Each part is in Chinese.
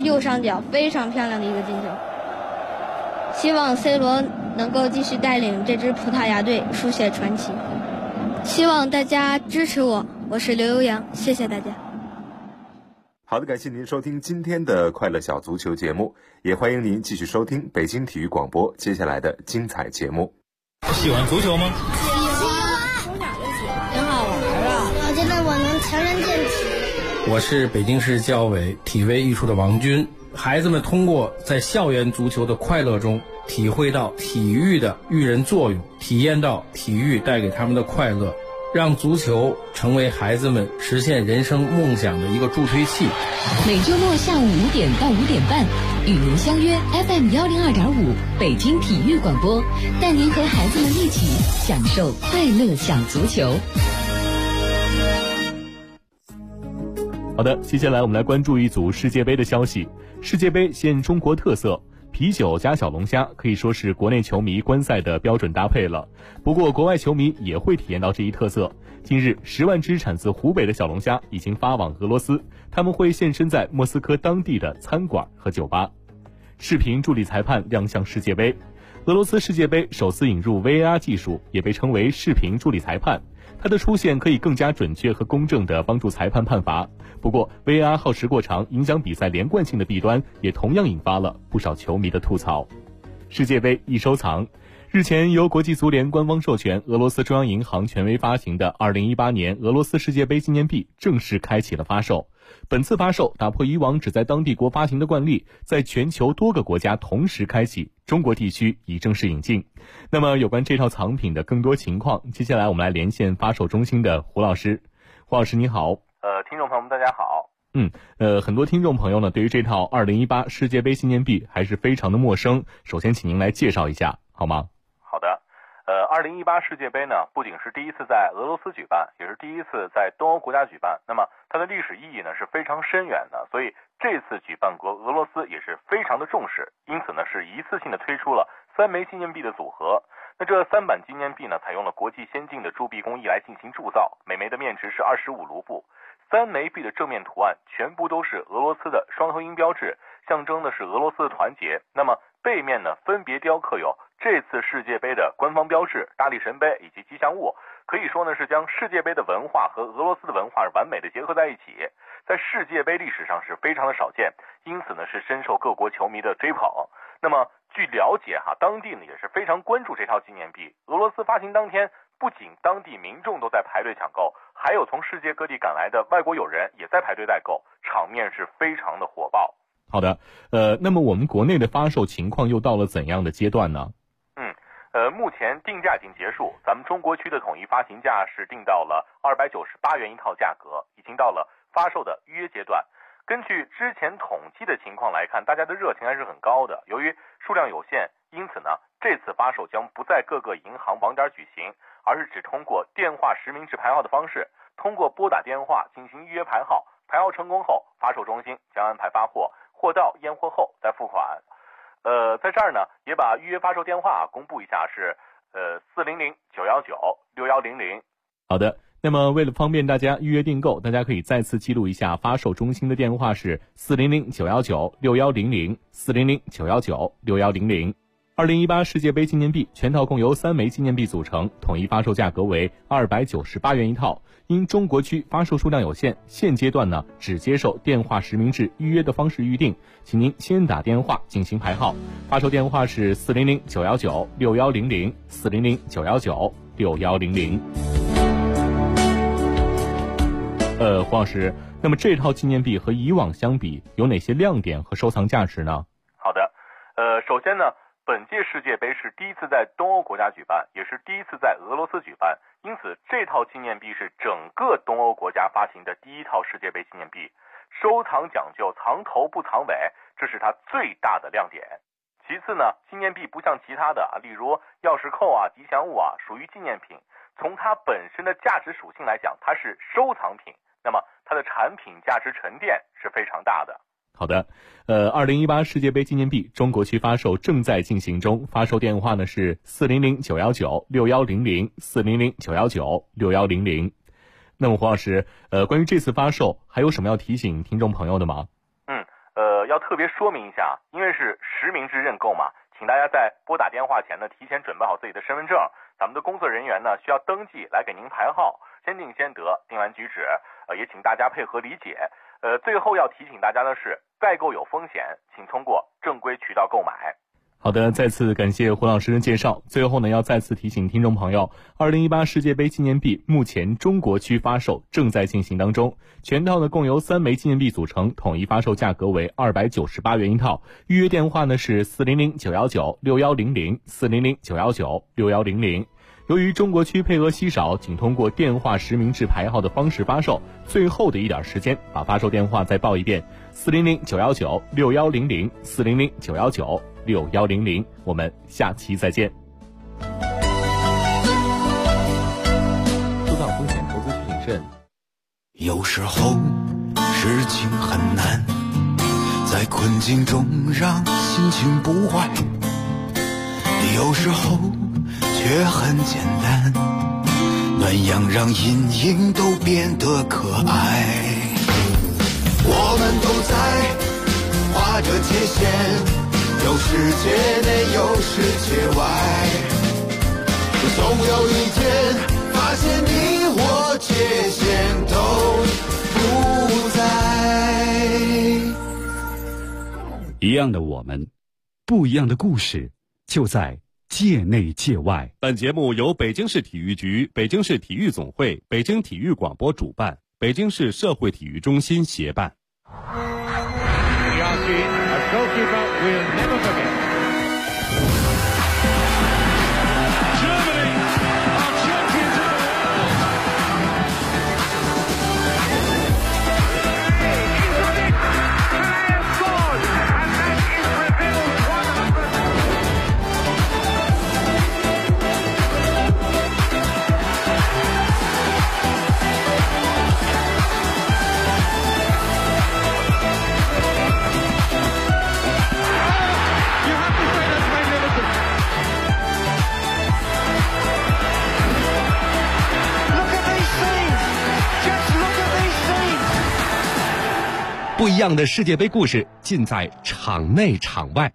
右上角非常漂亮的一个进球。希望 C 罗能够继续带领这支葡萄牙队书写传奇。希望大家支持我，我是刘悠扬，谢谢大家。 好的，感谢您收听今天的快乐小足球节目，也欢迎您继续收听北京体育广播接下来的精彩节目。 喜欢足球吗？ 喜欢，挺好玩啊！我觉得我能强身健体。 我是北京市教委体卫艺术的王军。孩子们通过在校园足球的快乐中，体会到体育的育人作用，体验到体育带给他们的快乐，让足球成为孩子们实现人生梦想的一个助推器。 每周末下午5点到5点半，与您相约 FM 102.5北京体育广播，带您和孩子们一起享受快乐小足球。 好的，接下来我们来关注一组世界杯的消息。世界杯现中国特色，啤酒加小龙虾可以说是国内球迷观赛的标准搭配了。不过国外球迷也会体验到这一特色。近日10万只产自湖北的小龙虾已经发往俄罗斯，他们会现身在莫斯科当地的餐馆和酒吧。视频助理裁判亮相世界杯。俄罗斯世界杯首次引入 VAR 技术，也被称为视频助理裁判。它的出现可以更加准确和公正地帮助裁判判罚。不过 VAR 耗时过长，影响比赛连贯性的弊端也同样引发了不少球迷的吐槽。世界杯易收藏。日前由国际足联官方授权，俄罗斯中央银行权威发行的2018年俄罗斯世界杯纪念币正式开启了发售。本次发售打破以往只在当地国发行的惯例，在全球多个国家同时开启，中国地区已正式引进。那么有关这套藏品的更多情况，接下来我们来连线发售中心的胡老师。胡老师你好。 听众朋友们大家好。 很多听众朋友呢对于这套2018世界杯纪念币还是非常的陌生，首先请您来介绍一下好吗？ 好的。2018世界杯呢，不仅是第一次在俄罗斯举办，也是第一次在东欧国家举办。那么它的历史意义呢是非常深远的，所以这次举办国俄罗斯也是非常的重视，因此呢是一次性的推出了3枚纪念币的组合。那这3版纪念币呢，采用了国际先进的铸币工艺来进行铸造，每枚的面值是25卢布。3枚币的正面图案全部都是俄罗斯的双头鹰标志，象征的是俄罗斯的团结。那么背面呢，分别雕刻有这次世界杯的官方标志、大力神杯以及吉祥物，可以说呢是将世界杯的文化和俄罗斯的文化完美的结合在一起，在世界杯历史上是非常的少见，因此呢是深受各国球迷的追捧。那么据了解当地呢也是非常关注这套纪念币。俄罗斯发行当天，不仅当地民众都在排队抢购，还有从世界各地赶来的外国友人也在排队代购，场面是非常的火爆。 好的，那么我们国内的发售情况又到了怎样的阶段呢？ 目前定价已经结束，咱们中国区的统一发行价是定到了298元一套价格，已经到了发售的预约阶段。根据之前统计的情况来看，大家的热情还是很高的。由于数量有限，因此呢，这次发售将不在各个银行网点举行，而是只通过电话实名制排号的方式，通过拨打电话进行预约排号，排号成功后，发售中心将安排发货，货到验货后再付款。在这儿呢，也把预约发售电话公布一下，是400-919-6100。 好的，那么为了方便大家预约订购，大家可以再次记录一下发售中心的电话是400-919-6100 400-919-6100。2018世界杯纪念币全套共由3枚纪念币组成，统一发售价格为298元一套。因中国区发售数量有限，现阶段呢只接受电话实名制预约的方式预定，请您先打电话进行排号。发售电话是400-919-6100 400-919-6100。胡老师，那么这套纪念币和以往相比有哪些亮点和收藏价值呢？ 好的，首先呢，本届世界杯是第一次在东欧国家举办，也是第一次在俄罗斯举办，因此这套纪念币是整个东欧国家发行的第一套世界杯纪念币。收藏讲究藏头不藏尾，这是它最大的亮点。其次呢，纪念币不像其他的例如钥匙扣吉祥物属于纪念品，从它本身的价值属性来讲，它是收藏品，那么它的产品价值沉淀是非常大的。 好的，2018世界杯纪念币中国区发售正在进行中，发售电话呢是400-919-6100 400-919-6100。那么胡老师，关于这次发售还有什么要提醒听众朋友的吗？ 要特别说明一下，因为是实名制认购嘛，请大家在拨打电话前呢，提前准备好自己的身份证，咱们的工作人员呢需要登记来给您排号，先定先得，定完举止，也请大家配合理解。最后要提醒大家的是，代购有风险，请通过正规渠道购买。 好的，再次感谢胡老师的介绍。最后呢，要再次提醒听众朋友，2018世界杯纪念币目前中国区发售正在进行当中，全套呢共由3枚纪念币组成，统一发售价格为298元一套。预约电话呢是400-919-6100，400-919-6100。由于中国区配额稀少，请通过电话实名制排号的方式发售。最后的一点时间，把发售电话再报一遍：400-919-6100，400-919-6100。我们下期再见。 收到风险投资提醒慎。 有时候事情很难，在困境中让心情不坏，有时候却很简单，暖阳让阴影都变得可爱。我们都在画着界限，有世界内有世界外，总有一天发现你我界限都不在。 一样的我们，不一样的故事，就在界内界外。 本节目由北京市体育局、北京市体育总会、北京体育广播主办，北京市社会体育中心协办。 不一样的世界杯故事尽在场内场外。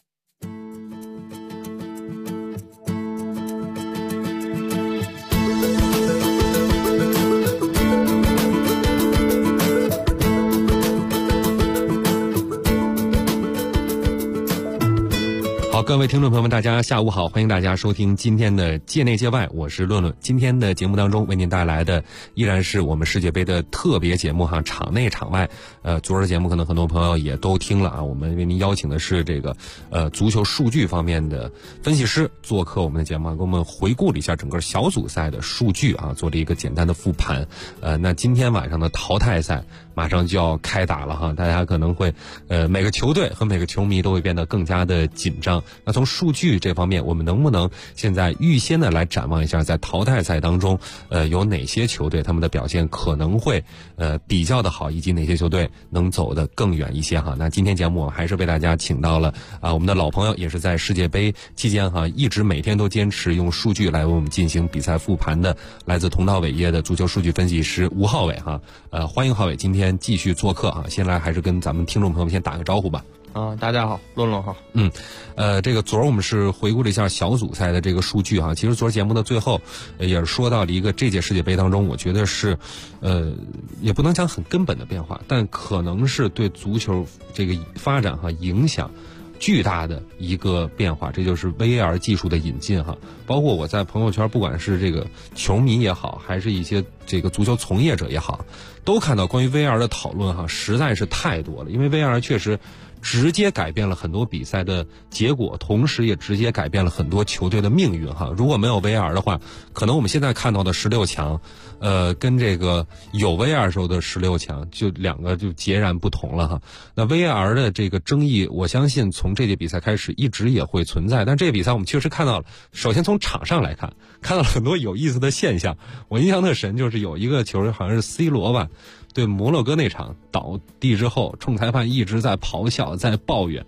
好，各位听众朋友们，大家下午好，欢迎大家收听今天的界内界外，我是论论。今天的节目当中为您带来的依然是我们世界杯的特别节目哈，场内场外。昨儿的节目可能很多朋友也都听了啊，我们为您邀请的是这个足球数据方面的分析师做客我们的节目，给我们回顾了一下整个小组赛的数据啊，做了一个简单的复盘。那今天晚上的淘汰赛马上就要开打了哈，大家可能会每个球队和每个球迷都会变得更加的紧张。那从数据这方面，我们能不能现在预先的来展望一下，在淘汰赛当中，有哪些球队他们的表现可能会比较的好，以及哪些球队能走得更远一些哈？那今天节目我还是为大家请到了我们的老朋友，也是在世界杯期间哈，一直每天都坚持用数据来为我们进行比赛复盘的，来自同道伟业的足球数据分析师吴浩伟哈。欢迎浩伟今天继续做客啊，先来还是跟咱们听众朋友们先打个招呼吧。 大家好，论论好。 这个昨儿我们是回顾了一下小组赛的这个数据哈。其实昨儿节目的最后也是说到了一个这届世界杯当中，我觉得是也不能讲很根本的变化，但可能是对足球这个发展和影响巨大的一个变化，这就是 VAR 技术的引进哈。包括我在朋友圈，不管是这个球迷也好，还是一些这个足球从业者也好，都看到关于 VAR 的讨论哈，实在是太多了。因为 VAR 确实直接改变了很多比赛的结果，同时也直接改变了很多球队的命运哈。如果没有 VAR 的话，可能我们现在看到的16强，跟这个有 VAR 时候的16强就两个就截然不同了哈。那 VAR 的这个争议，我相信从这届比赛开始一直也会存在，但这个比赛我们确实看到了，首先从场上来看到了很多有意思的现象。我印象特深，就是有一个球好像是 C 罗吧，对摩洛哥那场倒地之后，冲裁判一直在咆哮在抱怨，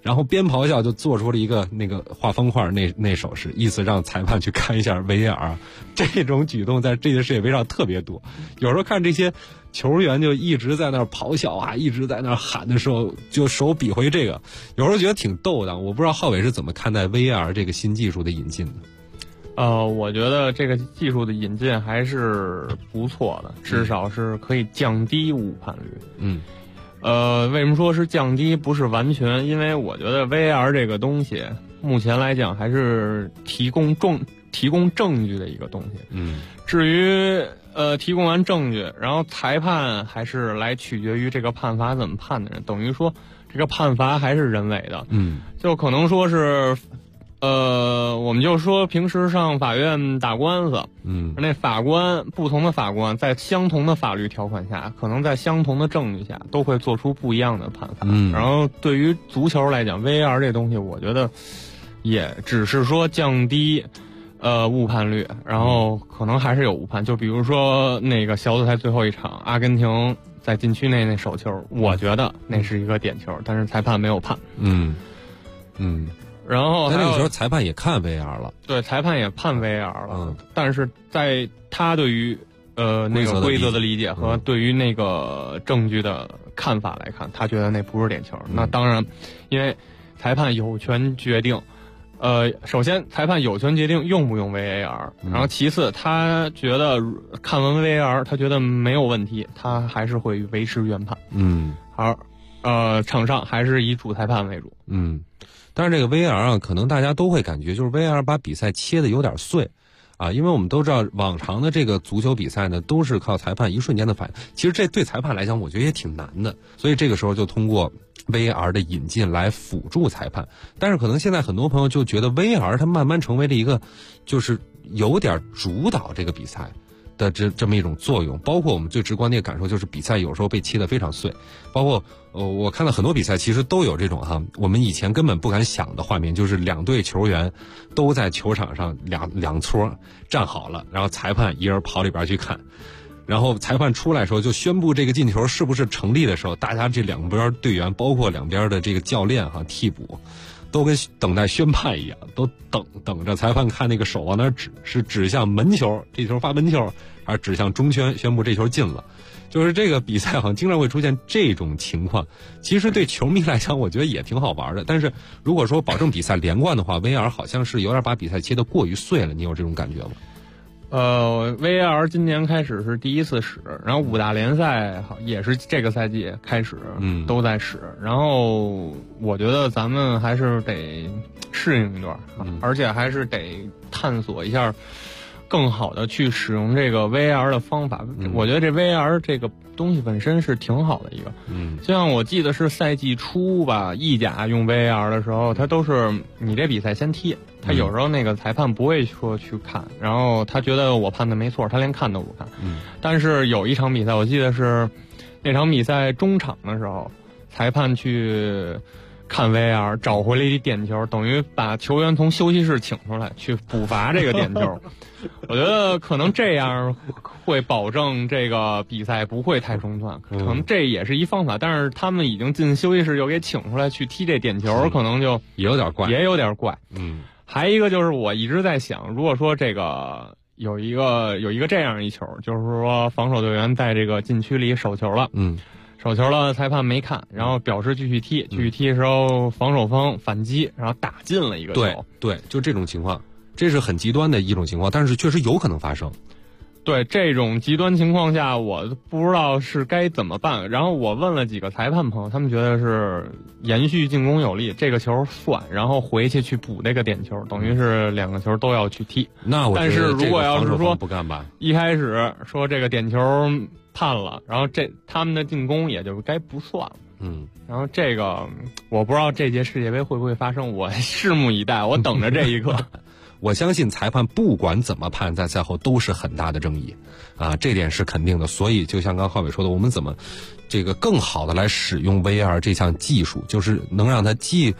然后边咆哮就做出了一个那个画方块那手势，意思让裁判去看一下 VAR。这种举动在这届世界杯上特别多，有时候看这些球员就一直在那儿咆哮啊，一直在那儿喊的时候，就手比回这个，有时候觉得挺逗的。我不知道浩伟是怎么看待 VAR 这个新技术的引进的？ 我觉得这个技术的引进还是不错的，至少是可以降低误判率。为什么说是降低，不是完全？因为我觉得 VAR 这个东西，目前来讲还是提供证据的一个东西。至于提供完证据，然后裁判还是来取决于这个判罚怎么判的人，等于说这个判罚还是人为的。就可能说是。我们就说平时上法院打官司，那不同的法官在相同的法律条款下，可能在相同的证据下，都会做出不一样的判罚。然后对于足球来讲 ，VAR 这东西，我觉得也只是说降低误判率，然后可能还是有误判。就比如说那个小组赛最后一场，阿根廷在禁区内那手球，我觉得那是一个点球，但是裁判没有判。然后那个时候裁判也看 VAR 了， 对，裁判也判 VAR 了，但是在他对于那个规则的理解和对于那个证据的看法来看，他觉得那不是点球。那当然，因为裁判有权决定，首先裁判有权决定用不用 VAR，然后其次他觉得看完 VAR， 他觉得没有问题，他还是会维持原判。场上还是以主裁判为主。 但是这个 VAR 啊，可能大家都会感觉就是 VAR 把比赛切得有点碎啊，因为我们都知道往常的这个足球比赛呢，都是靠裁判一瞬间的反应，其实这对裁判来讲我觉得也挺难的，所以这个时候就通过 VAR 的引进来辅助裁判。但是可能现在很多朋友就觉得 VAR 它慢慢成为了一个就是有点主导这个比赛的这么一种作用，包括我们最直观的一个感受就是比赛有时候被切得非常碎，包括我看到很多比赛其实都有这种我们以前根本不敢想的画面，就是两队球员都在球场上两撮站好了，然后裁判一人跑里边去看，然后裁判出来的时候就宣布这个进球是不是成立的时候，大家这两边队员包括两边的这个教练替补都跟等待宣判一样，都等着裁判看那个手往哪指，是指向门球，这球发门球，还是指向中圈宣布这球进了。就是这个比赛好像经常会出现这种情况，其实对球迷来讲我觉得也挺好玩的，但是如果说保证比赛连贯的话， VAR 好像是有点把比赛切得过于碎了，你有这种感觉吗 ？VAR 今年开始是第一次使，然后5大联赛也是这个赛季开始都在使，然后我觉得咱们还是得适应一段，而且还是得探索一下更好的去使用这个 VAR 的方法。我觉得这 VAR 这个东西本身是挺好的一个。就像我记得是赛季初吧，意甲用 VAR 的时候，他都是你这比赛先踢，他有时候那个裁判不会说去看，然后他觉得我判的没错，他连看都不看。但是有一场比赛，我记得是那场比赛中场的时候，裁判去看 VAR 找回了一点球，等于把球员从休息室请出来去补罚这个点球。我觉得可能这样会保证这个比赛不会太中断，可能这也是一方法。但是他们已经进休息室又给请出来去踢这点球，可能就也有点怪。 还一个就是我一直在想，如果说这个有一个这样一球，就是说防守队员在这个禁区里手球了，手球了，裁判没看，然后表示继续踢的时候，防守方反击，然后打进了一个球。 对，就这种情况，这是很极端的一种情况，但是确实有可能发生。 对，这种极端情况下，我不知道是该怎么办。然后我问了几个裁判朋友，他们觉得是延续进攻有利，这个球算，然后回去补那个点球，等于是两个球都要去踢。 那我觉得但是如果要是说不干吧， 一开始说这个点球判了，然后他们的进攻也就该不算了。然后这个我不知道这届世界杯会不会发生，我拭目以待，我等着这一刻。 我相信裁判不管怎么判，在赛后都是很大的争议，这点是肯定的。所以就像刚浩伟说的，我们怎么这个更好的来使用 VAR 这项技术，就是能让它既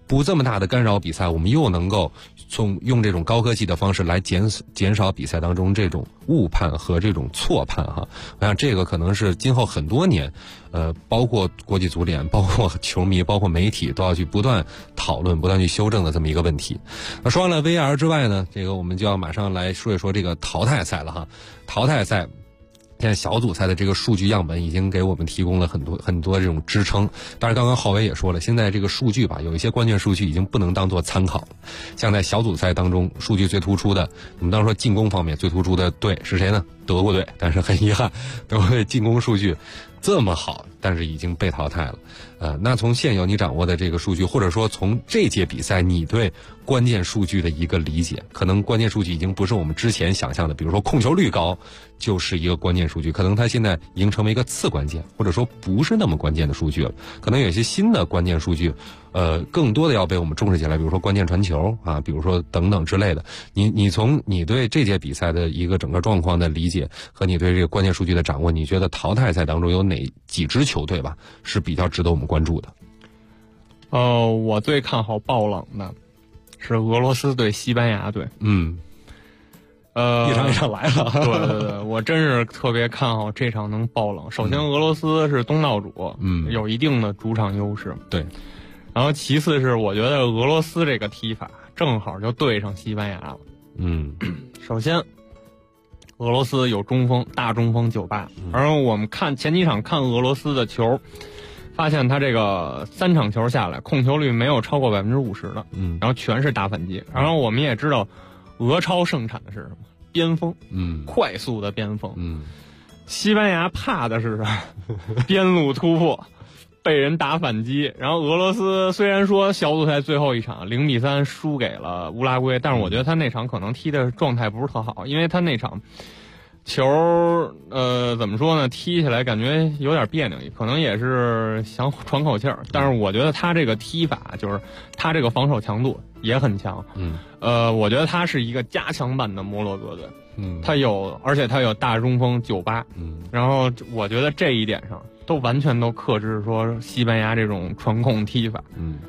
不这么大的干扰比赛，我们又能够用这种高科技的方式来减少比赛当中这种误判和这种错判哈。我想这个可能是今后很多年，包括国际足联、包括球迷、包括媒体都要去不断讨论、不断去修正的这么一个问题。那说完了 VAR 之外呢，这个我们就要马上来说一说这个淘汰赛了哈。淘汰赛现在小组赛的这个数据样本已经给我们提供了很多这种支撑。当然刚刚浩伟也说了，现在这个数据吧，有一些关键数据已经不能当做参考。像在小组赛当中数据最突出的，我们当时说进攻方面最突出的队是谁呢？德国队。但是很遗憾，德国队进攻数据这么好，但是已经被淘汰了。那从现有你掌握的这个数据，或者说从这届比赛你对关键数据的一个理解，可能关键数据已经不是我们之前想象的，比如说控球率高就是一个关键数据，可能它现在已经成为一个次关键，或者说不是那么关键的数据了。可能有些新的关键数据，更多的要被我们重视起来，比如说关键传球啊，比如说等等之类的。你从你对这届比赛的一个整个状况的理解和你对这个关键数据的掌握，你觉得淘汰赛当中有哪几支球队吧是比较值得我们关注的？ 我最看好爆冷的是俄罗斯对西班牙队。一场一场来了。对，我真是特别看好这场能爆冷。首先，俄罗斯是东道主，有一定的主场优势。 对。 然后其次是我觉得俄罗斯这个踢法正好就对上西班牙了。首先，俄罗斯有中锋大中锋98，而我们看前几场看俄罗斯的球，发现他这个3场球下来控球率没有超过50%的，然后全是打反击。然后我们也知道俄超盛产的是什么？边锋，快速的边锋。西班牙怕的是边路突破，被人打反击。然后俄罗斯虽然说小组赛最后一场0-3输给了乌拉圭，但是我觉得他那场可能踢的状态不是特好，因为他那场球怎么说呢，踢起来感觉有点别扭，可能也是想喘口气儿。但是我觉得他这个踢法，就是他这个防守强度也很强。我觉得他是一个加强版的摩洛哥队。而且他有大中锋98。然后我觉得这一点上都完全都克制说西班牙这种传控踢法。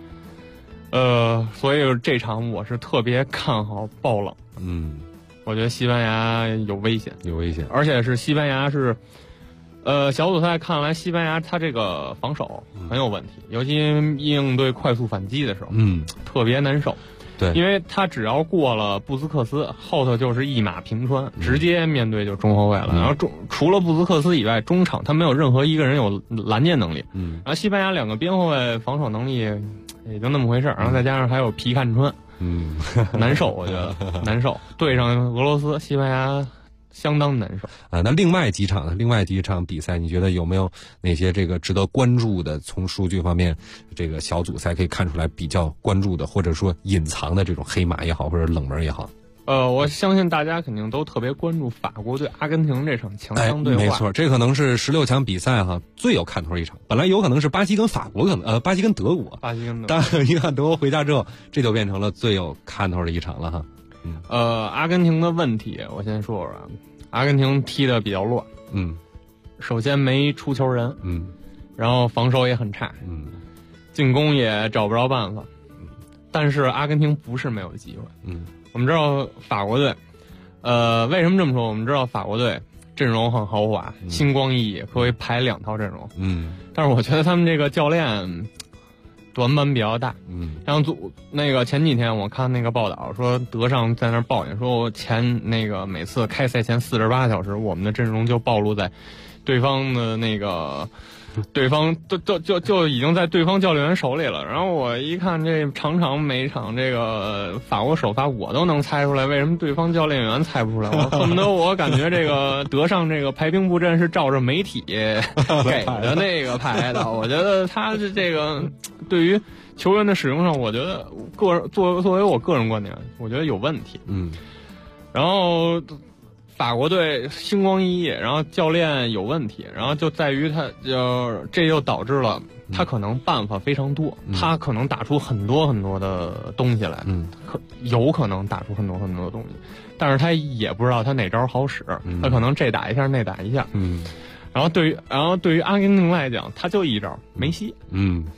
所以这场我是特别看好爆冷。我觉得西班牙有危险，而且是西班牙是，小组赛看来西班牙他这个防守很有问题，尤其应对快速反击的时候，特别难受。 对， 因为他只要过了布斯克斯，后头就是一马平川，直接面对就中后卫了。然后除了布斯克斯以外，中场他没有任何一个人有拦截能力。然后西班牙2个边后卫防守能力也就那么回事，然后再加上还有皮看川。难受，我觉得难受。对上俄罗斯，西班牙相当难受。 那另外几场比赛，你觉得有没有哪些这个值得关注的？从数据方面，这个小组赛可以看出来比较关注的，或者说隐藏的这种黑马也好，或者冷门也好。 我相信大家肯定都特别关注法国对阿根廷这场强强对话。 没错，这可能是16强比赛最有看头一场。本来有可能是巴西跟法国，巴西跟德国，但一看德国回家之后，这就变成了最有看头的一场了哈。 阿根廷的问题我先说说，阿根廷踢得比较乱。首先没出球人，然后防守也很差，进攻也找不着办法。但是阿根廷不是没有机会。我们知道法国队，为什么这么说？我们知道法国队阵容很豪华，星光熠熠，可以排2套阵容。但是我觉得他们这个教练短板比较大。像那个前几天我看那个报道说，德尚在那抱怨说，我每次开赛前48小时，我们的阵容就暴露在对方的对方就已经在对方教练员手里了。然后我一看这每一场这个法国首发，我都能猜出来为什么对方教练员猜不出来。我恨不得我感觉这个德尚这个排兵布阵是照着媒体给的那个排的。我觉得他这个对于球员的使用上，我觉得作为我个人观点，我觉得有问题。然后法国队星光熠熠，然后教练有问题，然后就在于这就导致了他可能办法非常多，他可能打出很多很多的东西来，有可能打出很多很多的东西，但是他也不知道他哪招好使，他可能这打一下那打一下，然后对于阿根廷来讲，他就一招梅西，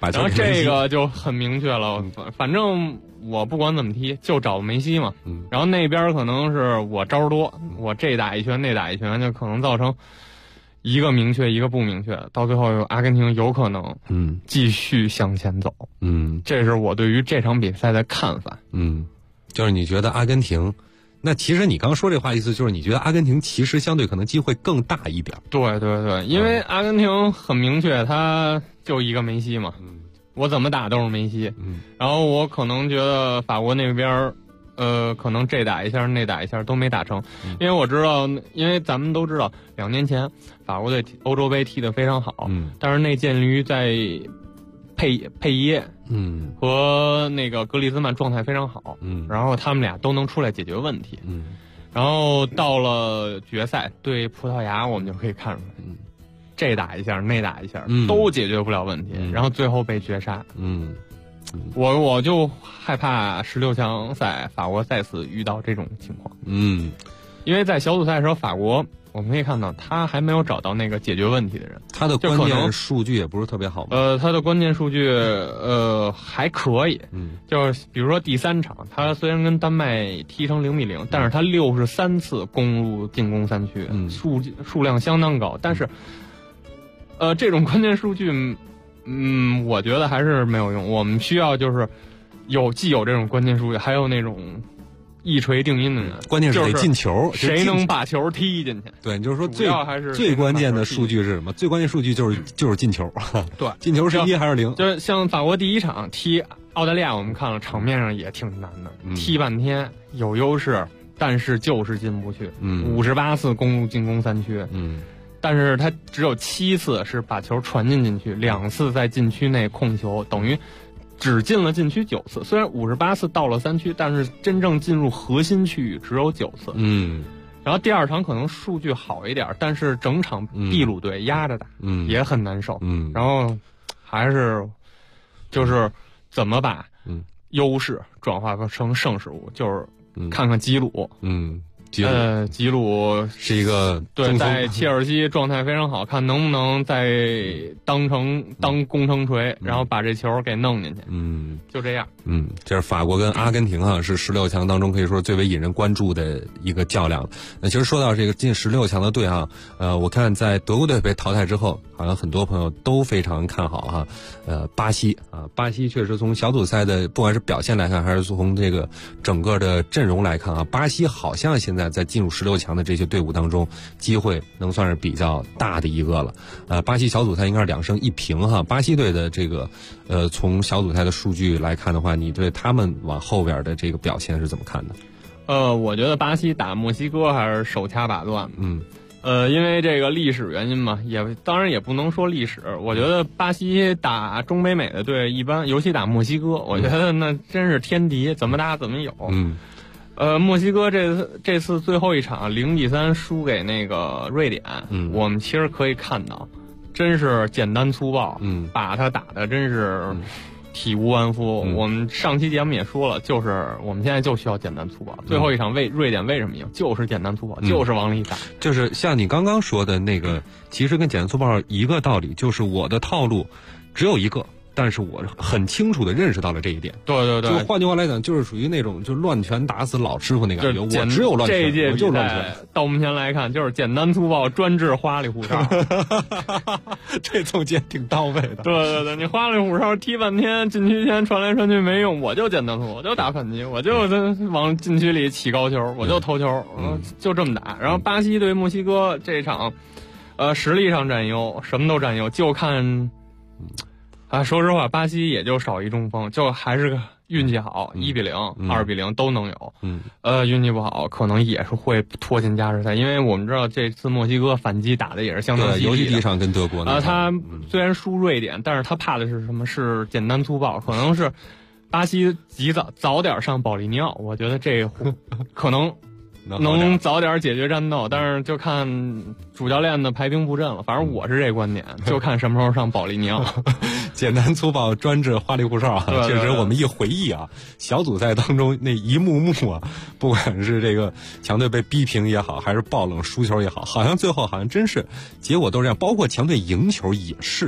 然后这个就很明确了，反正我不管怎么踢，就找梅西嘛。然后那边可能是我招多，我这打一拳那打一拳，就可能造成一个明确一个不明确，到最后阿根廷有可能继续向前走。这是我对于这场比赛的看法。 就是你觉得阿根廷，那其实你刚说这话意思就是你觉得阿根廷其实相对可能机会更大一点。 对对对，因为阿根廷很明确，他就一个梅西嘛。我怎么打都是梅西。然后我可能觉得法国那边可能这打一下那打一下都没打成。因为我知道，因为咱们都知道2年前法国队欧洲杯踢得非常好。但是内建于在佩耶和那个格里兹曼状态非常好。然后他们俩都能出来解决问题。然后到了决赛对葡萄牙，我们就可以看出来，这打一下那打一下都解决不了问题。然后最后被绝杀。我就害怕16强赛法国再次遇到这种情况。因为在小组赛的时候，法国我们可以看到他还没有找到那个解决问题的人。 他的关键数据也不是特别好吗？ 他的关键数据还可以。就是比如说第3场，他虽然跟丹麦踢成0-0，但是他63次攻入进攻3区，数量相当高。但是这种关键数据我觉得还是没有用。我们需要就是既有这种关键数据，还有那种一锤定音的人， 关键是得进球， 谁能把球踢进去？ 对，就是说最关键的数据是什么？最关键数据就是进球。 对， 进球是1还是0？ 就是像法国第1场踢澳大利亚，我们看了场面上也挺难的，踢半天有优势，但是就是进不去。58次攻入进攻3区。但是他只有7次是把球传进禁区，2次在禁区内控球，等于只进了禁区9次。虽然58次到了3区，但是真正进入核心区域只有9次。然后第2场可能数据好一点，但是整场秘鲁队压着打，也很难受。然后还是就是怎么把优势转化成胜势物，就是看看基鲁。吉鲁是一个对，在切尔西状态非常好，看能不能再当攻城锤，然后把这球给弄进去。就这样。 这是法国跟阿根廷是16强当中可以说最为引人关注的一个较量。那其实说到这个进16强的队我看在德国队被淘汰之后，好像很多朋友都非常看好巴西巴西确实从小组赛的不管是表现来看，还是从这个整个的阵容来看巴西好像现在在进入16强的这些队伍当中，机会能算是比较大的一个了。巴西小组赛应该是2胜1平巴西队的这个从小组赛的数据来看的话，你对他们往后边的这个表现是怎么看的？ 我觉得巴西打墨西哥还是手掐把断。因为这个历史原因嘛，当然也不能说历史。我觉得巴西打中北美的队一般，尤其打墨西哥，我觉得那真是天敌，怎么打怎么有。墨西哥这次最后一场0-3输给那个瑞典，我们其实可以看到，真是简单粗暴，把他打的真是体无完肤。我们上期节目也说了，就是我们现在就需要简单粗暴。最后一场瑞典为什么赢？就是简单粗暴，就是往里打。 就是像你刚刚说的那个，其实跟简单粗暴一个道理，就是我的套路只有一个。但是我很清楚地认识到了这一点。 对对对， 就换句话来讲，就是属于那种就乱拳打死老师傅那感觉。我只有乱拳， 这一届我就是乱拳。 到目前来看，就是简单粗暴，专治花里胡哨。 这总结挺到位的。 对对对，你花里胡哨踢半天，禁区前传来传去没用，我就简单粗暴，我就打反击，我就往禁区里起高球，我就投球，就这么打。然后巴西对墨西哥这场，实力上占优，什么都占优，就看。说实话，巴西也就少一中锋，就还是个运气好，1-0、2-0都能有。运气不好，可能也是会拖进加时赛，因为我们知道这次墨西哥反击打的也是相当犀利的。 游戏地上跟德国他虽然输瑞典，但是他怕的是什么？是简单粗暴，可能是巴西早点上保利尼奥，我觉得这可能。能早点解决战斗，但是就看主教练的排兵布阵了。反正我是这观点，就看什么时候上保利尼奥。 简单粗暴，专治花里胡哨确实，我们一回忆小组赛当中那一幕幕不管是这个强队被逼平也好，还是爆冷输球也好，好像最后好像真是结果都是这样。包括强队赢球也是，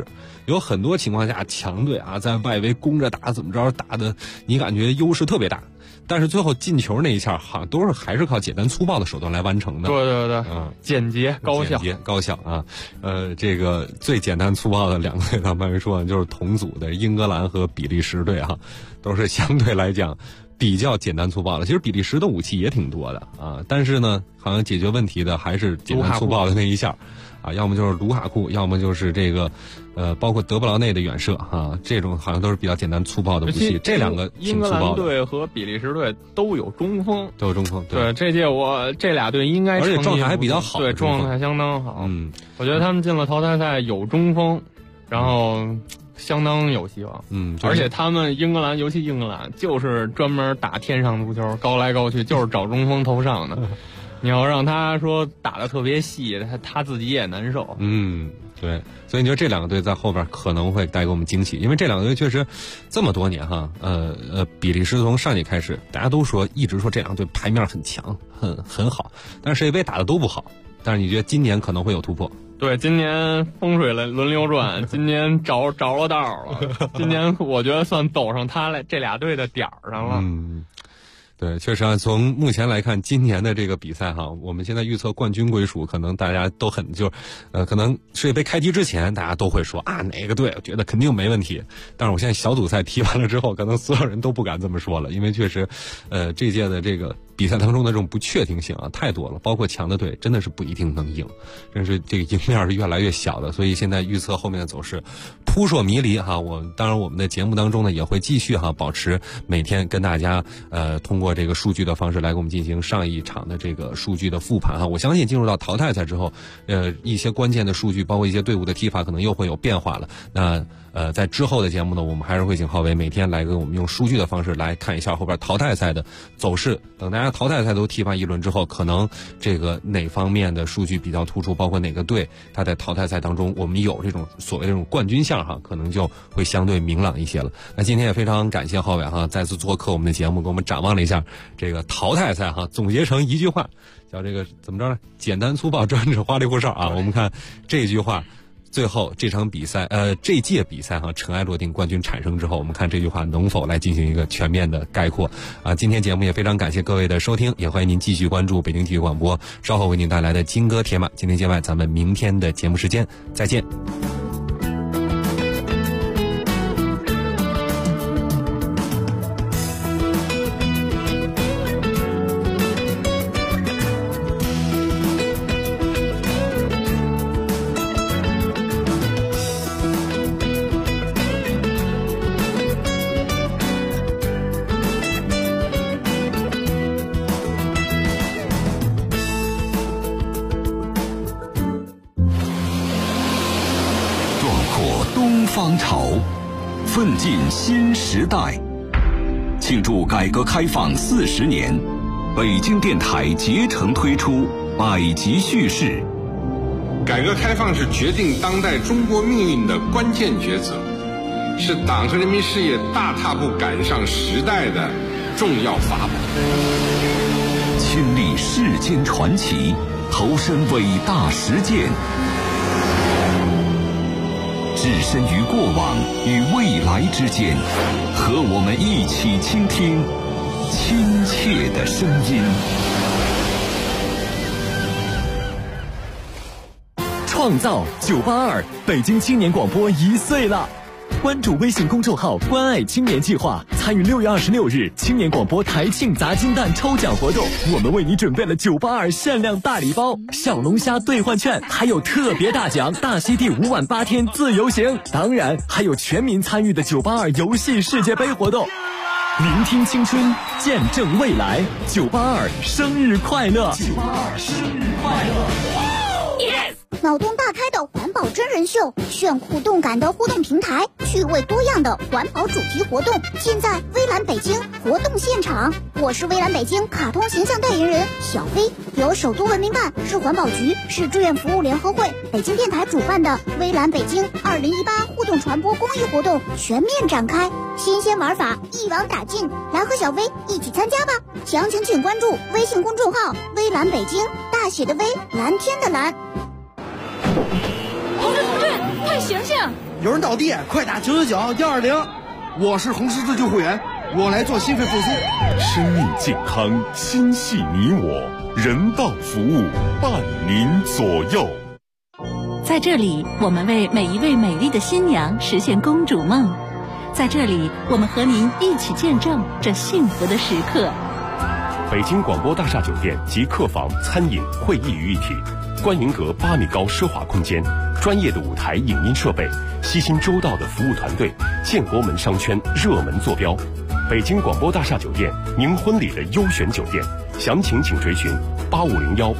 有很多情况下强队啊在外围攻着打，怎么着打的你感觉优势特别大，但是最后进球那一下好像都是还是靠简单粗暴的手段来完成的。 对，简洁高效啊。这个最简单粗暴的两个队，咱们说就是同组的英格兰和比利时队啊，都是相对来讲比较简单粗暴的。其实比利时的武器也挺多的啊，但是呢，好像解决问题的还是简单粗暴的那一下啊，要么就是卢卡库，要么就是这个包括德布劳内的远射啊，这种好像都是比较简单粗暴的武器。这两个挺粗暴的。 英格兰队和比利时队都有中锋， 对， 这届这俩队应该而且状态还比较好， 对，状态相当好。我觉得他们进了淘汰赛有中锋，然后相当有希望。而且他们英格兰，尤其英格兰，就是专门打天上足球，高来高去，就是找中锋投上的。你要让他说打得特别细，他自己也难受。 对，所以你说这两个队在后边可能会带给我们惊喜，因为这两个队确实这么多年哈，比利时从上届开始，大家都一直说这两个队牌面很强，很好，但是世界杯打的都不好。但是你觉得今年可能会有突破？ 对，今年风水轮流转，今年着了道了，今年我觉得算走上这俩队的点儿上了。 对，确实啊，从目前来看，今年的这个比赛哈，我们现在预测冠军归属，可能大家都可能世界杯开踢之前，大家都会说啊，哪个队我觉得肯定没问题。但是我现在小组赛踢完了之后，可能所有人都不敢这么说了，因为确实，这届的这个比赛当中的这种不确定性啊太多了，包括强的队真的是不一定能赢，真是这个赢面是越来越小的。所以现在预测后面的走势扑朔迷离哈。当然我们的节目当中呢也会继续保持每天跟大家通过这个数据的方式来给我们进行上一场的这个数据的复盘哈。我相信进入到淘汰赛之后，一些关键的数据，包括一些队伍的踢法可能又会有变化了。那在之后的节目呢，我们还是会请浩伟每天来给我们用数据的方式来看一下后边淘汰赛的走势。等大家淘汰赛都踢完一轮之后，可能这个哪方面的数据比较突出，包括哪个队他在淘汰赛当中我们有这种所谓这种冠军相可能就会相对明朗一些了。那今天也非常感谢浩伟再次做客我们的节目，给我们展望了一下这个淘汰赛总结成一句话叫这个怎么着呢？简单粗暴，专制花里胡哨啊！我们看这句话。最后这场比赛，这届比赛尘埃落定，冠军产生之后，我们看这句话能否来进行一个全面的概括啊？今天节目也非常感谢各位的收听，也欢迎您继续关注北京体育广播，稍后为您带来的金戈铁马。今天节外，咱们明天的节目时间再见。 方潮，奋进新时代。庆祝改革开放40年，北京电台竭诚推出百集叙事。 改革开放是决定当代中国命运的关键抉择，是党和人民事业大踏步赶上时代的重要法宝。 亲历世间传奇，投身伟大实践，置身于过往与未来之间，和我们一起倾听亲切的声音。 创造982，北京青年广播1岁了。关注微信公众号“关爱青年计划”，参与6月26日青年广播台庆砸金蛋抽奖活动。我们为你准备了982限量大礼包、小龙虾兑换券，还有特别大奖大溪地5晚8天自由行。当然，还有全民参与的982游戏世界杯活动。聆听青春，见证未来，982生日快乐！982生日快乐！ 脑洞大开的环保真人秀，炫酷动感的互动平台，趣味多样的环保主题活动，尽在微蓝北京活动现场。我是微蓝北京卡通形象代言人小飞，由首都文明办、市环保局、市志愿服务联合会、北京电台主办的微蓝北京2018互动传播公益活动全面展开，新鲜玩法一网打尽，来和小飞一起参加吧！详情请关注微信公众号微蓝北京，大写的微，蓝天的蓝。 同志，太险醒醒！ 有人倒地，快打999-120。我是红十字救护员，我来做心肺复苏。 生命健康，心系你我，人道服务伴您左右。 在这里，我们为每一位美丽的新娘实现公主梦。在这里，我们和您一起见证这幸福的时刻。 北京广播大厦酒店集客房、餐饮、会议于一体，观云阁8米高奢华空间，专业的舞台影音设备，悉心周到的服务团队，建国门商圈热门坐标。北京广播大厦酒店，您婚礼的优选酒店，详情请垂询8501